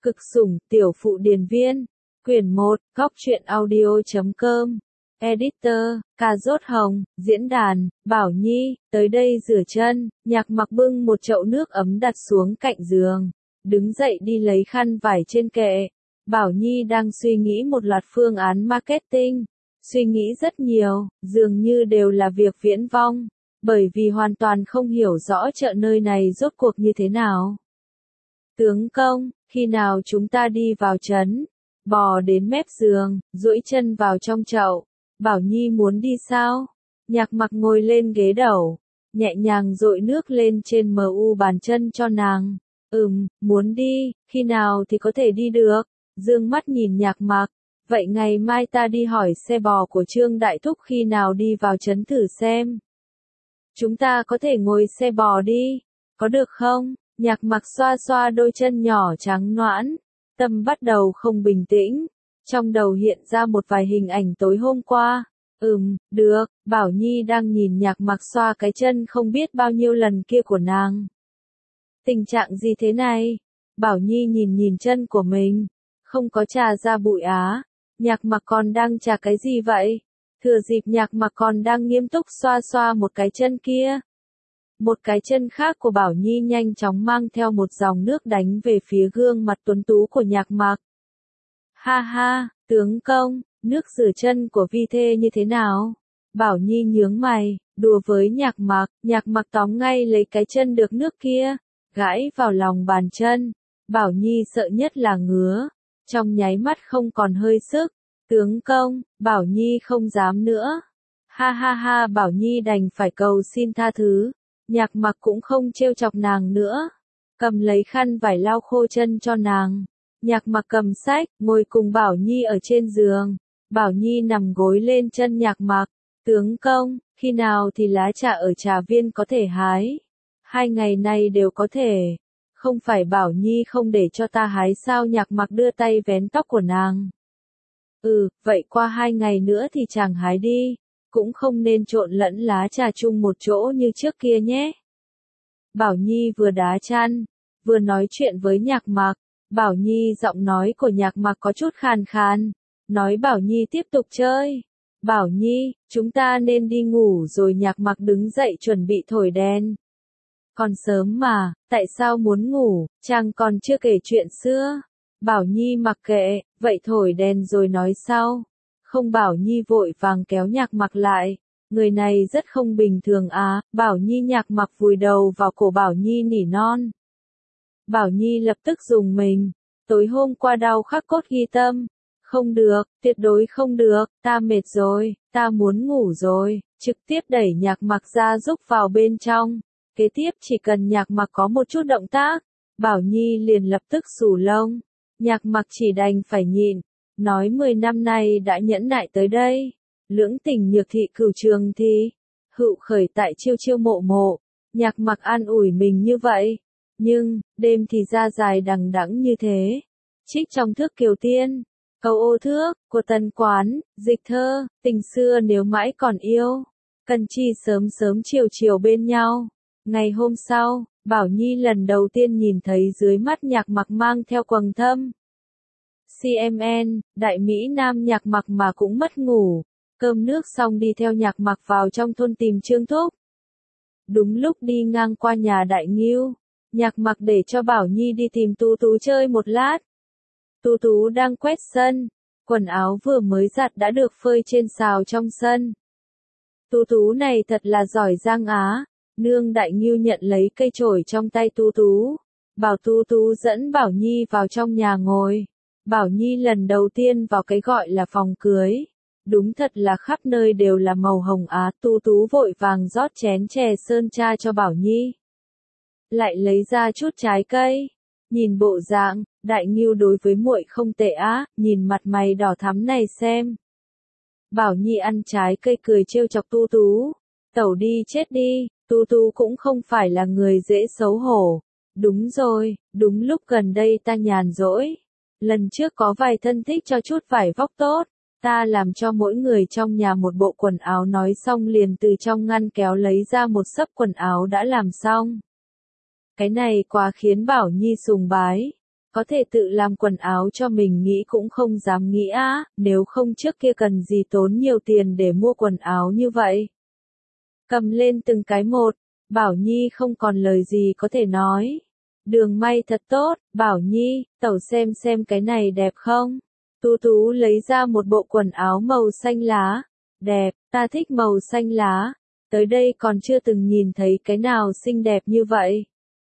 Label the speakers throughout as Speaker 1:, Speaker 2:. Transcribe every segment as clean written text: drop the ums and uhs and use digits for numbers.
Speaker 1: Cực sủng, tiểu phụ điền viên. Quyển 1, góc truyện audio.com. Editor, Cà Rốt Hồng, diễn đàn, Bảo Nhi, tới đây rửa chân, Nhạc Mặc bưng một chậu nước ấm đặt xuống cạnh giường, đứng dậy đi lấy khăn vải trên kệ. Bảo Nhi đang suy nghĩ một loạt phương án marketing, suy nghĩ rất nhiều, dường như đều là việc viễn vông, bởi vì hoàn toàn không hiểu rõ chợ nơi này rốt cuộc như thế nào. Tướng công, khi nào chúng ta đi vào trấn? Bò đến mép giường, duỗi chân vào trong chậu. Bảo Nhi muốn đi sao? Nhạc Mặc ngồi lên ghế đầu, nhẹ nhàng dội nước lên trên bàn chân cho nàng. Muốn đi, khi nào thì có thể đi được? Dương mắt nhìn Nhạc Mặc, vậy ngày mai ta đi hỏi xe bò của Trương Đại Thúc khi nào đi vào trấn thử xem. Chúng ta có thể ngồi xe bò đi, có được không? Nhạc Mặc xoa xoa đôi chân nhỏ trắng nõn, tâm bắt đầu không bình tĩnh, trong đầu hiện ra một vài hình ảnh tối hôm qua. Được, Bảo Nhi đang nhìn Nhạc Mặc xoa cái chân không biết bao nhiêu lần kia của nàng. Tình trạng gì thế này? Bảo Nhi nhìn chân của mình, không có trà ra bụi á. Nhạc Mặc còn đang trà cái gì vậy? Thừa dịp Nhạc Mặc còn đang nghiêm túc xoa xoa một cái chân kia, một cái chân khác của Bảo Nhi nhanh chóng mang theo một dòng nước đánh về phía gương mặt tuấn tú của Nhạc Mặc. Ha ha, tướng công, nước rửa chân của vi thê như thế nào? Bảo Nhi nhướng mày, đùa với Nhạc Mặc tóm ngay lấy cái chân được nước kia, gãi vào lòng bàn chân. Bảo Nhi sợ nhất là ngứa, trong nháy mắt không còn hơi sức. Tướng công, Bảo Nhi không dám nữa. Ha ha ha, Bảo Nhi đành phải cầu xin tha thứ. Nhạc Mặc cũng không trêu chọc nàng nữa, cầm lấy khăn vải lau khô chân cho nàng. Nhạc Mặc cầm sách, ngồi cùng Bảo Nhi ở trên giường. Bảo Nhi nằm gối lên chân Nhạc Mặc. Tướng công, khi nào thì lá trà ở trà viên có thể hái? 2 ngày này đều có thể. Không phải Bảo Nhi không để cho ta hái sao? Nhạc Mặc đưa tay vén tóc của nàng. Vậy qua 2 ngày nữa thì chàng hái đi. Cũng không nên trộn lẫn lá trà chung một chỗ như trước kia nhé. Bảo Nhi vừa đá chăn, vừa nói chuyện với Nhạc Mặc. Bảo Nhi, giọng nói của Nhạc Mặc có chút khàn khàn, nói Bảo Nhi tiếp tục chơi. Bảo Nhi, chúng ta nên đi ngủ rồi. Nhạc Mặc đứng dậy chuẩn bị thổi đèn. Còn sớm mà, tại sao muốn ngủ, chàng còn chưa kể chuyện xưa. Bảo Nhi mặc kệ, vậy thổi đèn rồi nói sau. Không, Bảo Nhi vội vàng kéo Nhạc Mặc lại. Người này rất không bình thường á. Bảo Nhi. Nhạc Mặc vùi đầu vào cổ Bảo Nhi nỉ non. Bảo Nhi lập tức rùng mình. Tối hôm qua đau khắc cốt ghi tâm. Không được, tuyệt đối không được, ta mệt rồi, ta muốn ngủ rồi. Trực tiếp đẩy Nhạc Mặc ra rúc vào bên trong. Kế tiếp chỉ cần Nhạc Mặc có một chút động tác, Bảo Nhi liền lập tức xù lông. Nhạc Mặc chỉ đành phải nhịn, nói 10 năm nay đã nhẫn nại tới đây. Lưỡng tình nhược thị cửu trường thì hữu khởi tại chiêu chiêu mộ mộ. Nhạc Mặc an ủi mình như vậy. Nhưng, đêm thì ra dài đằng đẵng như thế. Trích trong thước Kiều Tiên, câu ô thước, của Tần Quán, dịch thơ, tình xưa nếu mãi còn yêu. Cần chi sớm sớm chiều chiều bên nhau. Ngày hôm sau, Bảo Nhi lần đầu tiên nhìn thấy dưới mắt Nhạc Mặc mang theo quầng thâm. CMN, đại Mỹ Nam. Nhạc Mặc mà cũng mất ngủ. Cơm nước xong đi theo Nhạc Mặc vào trong thôn tìm Trương Thúc. Đúng lúc đi ngang qua nhà Đại Ngưu, Nhạc Mặc để cho Bảo Nhi đi tìm Tú Tú chơi một lát. Tú Tú đang quét sân, quần áo vừa mới giặt đã được phơi trên xào trong sân. Tú Tú này thật là giỏi giang á. Nương Đại Ngưu nhận lấy cây chổi trong tay Tú Tú, bảo Tú Tú dẫn Bảo Nhi vào trong nhà ngồi. Bảo Nhi lần đầu tiên vào cái gọi là phòng cưới. Đúng thật là khắp nơi đều là màu hồng á. Tú Tú vội vàng rót chén chè sơn cha cho Bảo Nhi. Lại lấy ra chút trái cây. Nhìn bộ dạng, Đại Ngưu đối với muội không tệ á, nhìn mặt mày đỏ thắm này xem. Bảo Nhi ăn trái cây cười trêu chọc Tú Tú. Tẩu đi chết đi, Tú Tú cũng không phải là người dễ xấu hổ. Đúng rồi, đúng lúc gần đây ta nhàn rỗi. Lần trước có vài thân thích cho chút vải vóc tốt. Ta làm cho mỗi người trong nhà một bộ quần áo. Nói xong liền từ trong ngăn kéo lấy ra một xấp quần áo đã làm xong. Cái này quá khiến Bảo Nhi sùng bái. có thể tự làm quần áo cho mình nghĩ cũng không dám nghĩ á, nếu không trước kia cần gì tốn nhiều tiền để mua quần áo như vậy. Cầm lên từng cái một, Bảo Nhi không còn lời gì có thể nói. Đường may thật tốt, Bảo Nhi, tẩu xem cái này đẹp không? Tú Tú lấy ra một bộ quần áo màu xanh lá. Đẹp, ta thích màu xanh lá. Tới đây còn chưa từng nhìn thấy cái nào xinh đẹp như vậy.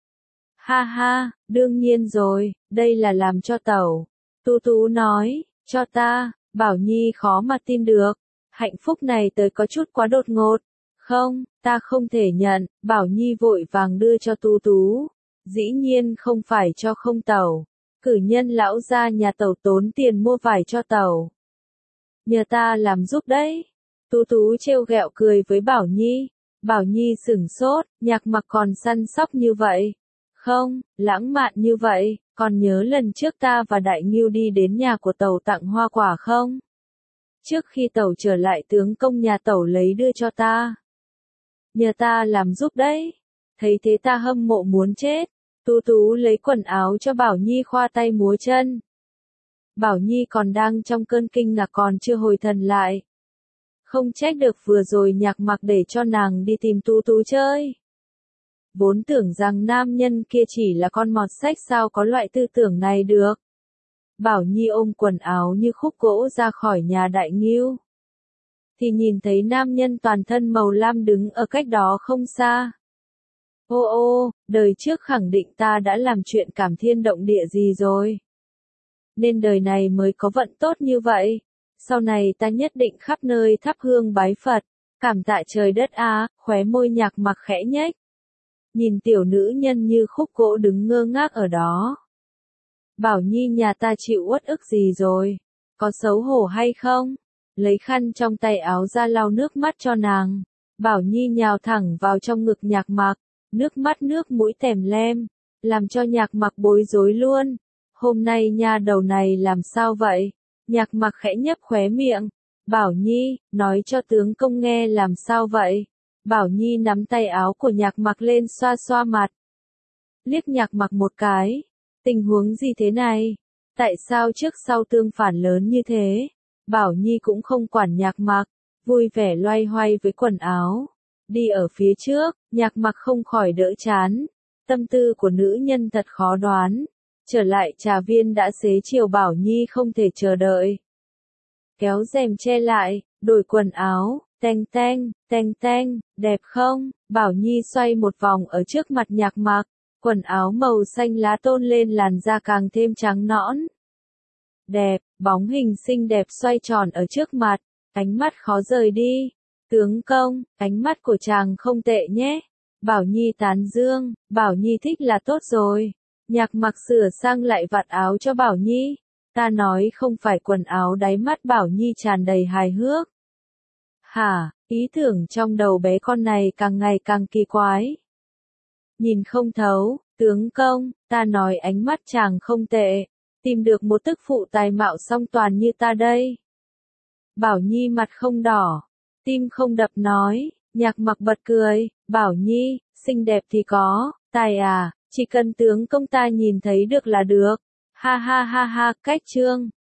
Speaker 1: Ha ha, đương nhiên rồi, đây là làm cho tẩu. Tú Tú nói, cho ta, Bảo Nhi khó mà tin được. Hạnh phúc này tới có chút quá đột ngột. Không, ta không thể nhận, Bảo Nhi vội vàng đưa cho Tú Tú. Dĩ nhiên không phải cho không tẩu. Cử nhân lão gia nhà tẩu tốn tiền mua vải cho tẩu. Nhờ ta làm giúp đấy. Tú Tú trêu ghẹo cười với Bảo Nhi. Bảo Nhi sửng sốt, Nhạc Mặc còn săn sóc như vậy. Không, lãng mạn như vậy, còn nhớ lần trước ta và Đại Ngưu đi đến nhà của tẩu tặng hoa quả không? Trước khi tẩu trở lại tướng công nhà tẩu lấy đưa cho ta. Nhờ ta làm giúp đấy. Thấy thế ta hâm mộ muốn chết. Tú Tú lấy quần áo cho Bảo Nhi khoa tay múa chân. Bảo Nhi còn đang trong cơn kinh ngạc còn chưa hồi thần lại. Không trách được vừa rồi Nhạc Mặc để cho nàng đi tìm Tú Tú chơi. Vốn tưởng rằng nam nhân kia chỉ là con mọt sách sao có loại tư tưởng này được. Bảo Nhi ôm quần áo như khúc gỗ ra khỏi nhà Đại Ngưu. Thì nhìn thấy nam nhân toàn thân màu lam đứng ở cách đó không xa. Ô ô, đời trước khẳng định ta đã làm chuyện cảm thiên động địa gì rồi. Nên đời này mới có vận tốt như vậy. Sau này ta nhất định khắp nơi thắp hương bái Phật. Cảm tạ trời đất á, khóe môi Nhạc Mặc khẽ nhếch. Nhìn tiểu nữ nhân như khúc gỗ đứng ngơ ngác ở đó. Bảo Nhi nhà ta chịu uất ức gì rồi? Có xấu hổ hay không? Lấy khăn trong tay áo ra lau nước mắt cho nàng. Bảo Nhi nhào thẳng vào trong ngực Nhạc Mặc. Nước mắt nước mũi tèm lem. Làm cho Nhạc Mặc bối rối luôn. Hôm nay nha đầu này làm sao vậy? Nhạc Mặc khẽ nhếch khóe miệng. Bảo Nhi, nói cho tướng công nghe làm sao vậy? Bảo Nhi nắm tay áo của Nhạc Mặc lên xoa xoa mặt. Liếc Nhạc Mặc một cái. Tình huống gì thế này? Tại sao trước sau tương phản lớn như thế? Bảo Nhi cũng không quản Nhạc Mặc, vui vẻ loay hoay với quần áo. Đi ở phía trước, Nhạc Mặc không khỏi đỡ chán. Tâm tư của nữ nhân thật khó đoán. Trở lại trà viên đã xế chiều Bảo Nhi không thể chờ đợi. Kéo rèm che lại, đổi quần áo, teng teng, đẹp không? Bảo Nhi xoay một vòng ở trước mặt Nhạc Mặc, quần áo màu xanh lá tôn lên làn da càng thêm trắng nõn. Đẹp, bóng hình xinh đẹp xoay tròn ở trước mặt, ánh mắt khó rời đi. Tướng công, ánh mắt của chàng không tệ nhé. Bảo Nhi tán dương, Bảo Nhi thích là tốt rồi. Nhạc Mặc sửa sang lại vạt áo cho Bảo Nhi. Ta nói không phải quần áo, đáy mắt Bảo Nhi tràn đầy hài hước. Hả, ý tưởng trong đầu bé con này càng ngày càng kỳ quái. Nhìn không thấu, tướng công, ta nói ánh mắt chàng không tệ. Tìm được một tức phụ tài mạo song toàn như ta đây. Bảo Nhi mặt không đỏ, tim không đập nói. Nhạc Mặc bật cười, Bảo Nhi, xinh đẹp thì có, tài à, chỉ cần tướng công ta nhìn thấy được là được. Ha ha ha ha, cách chương.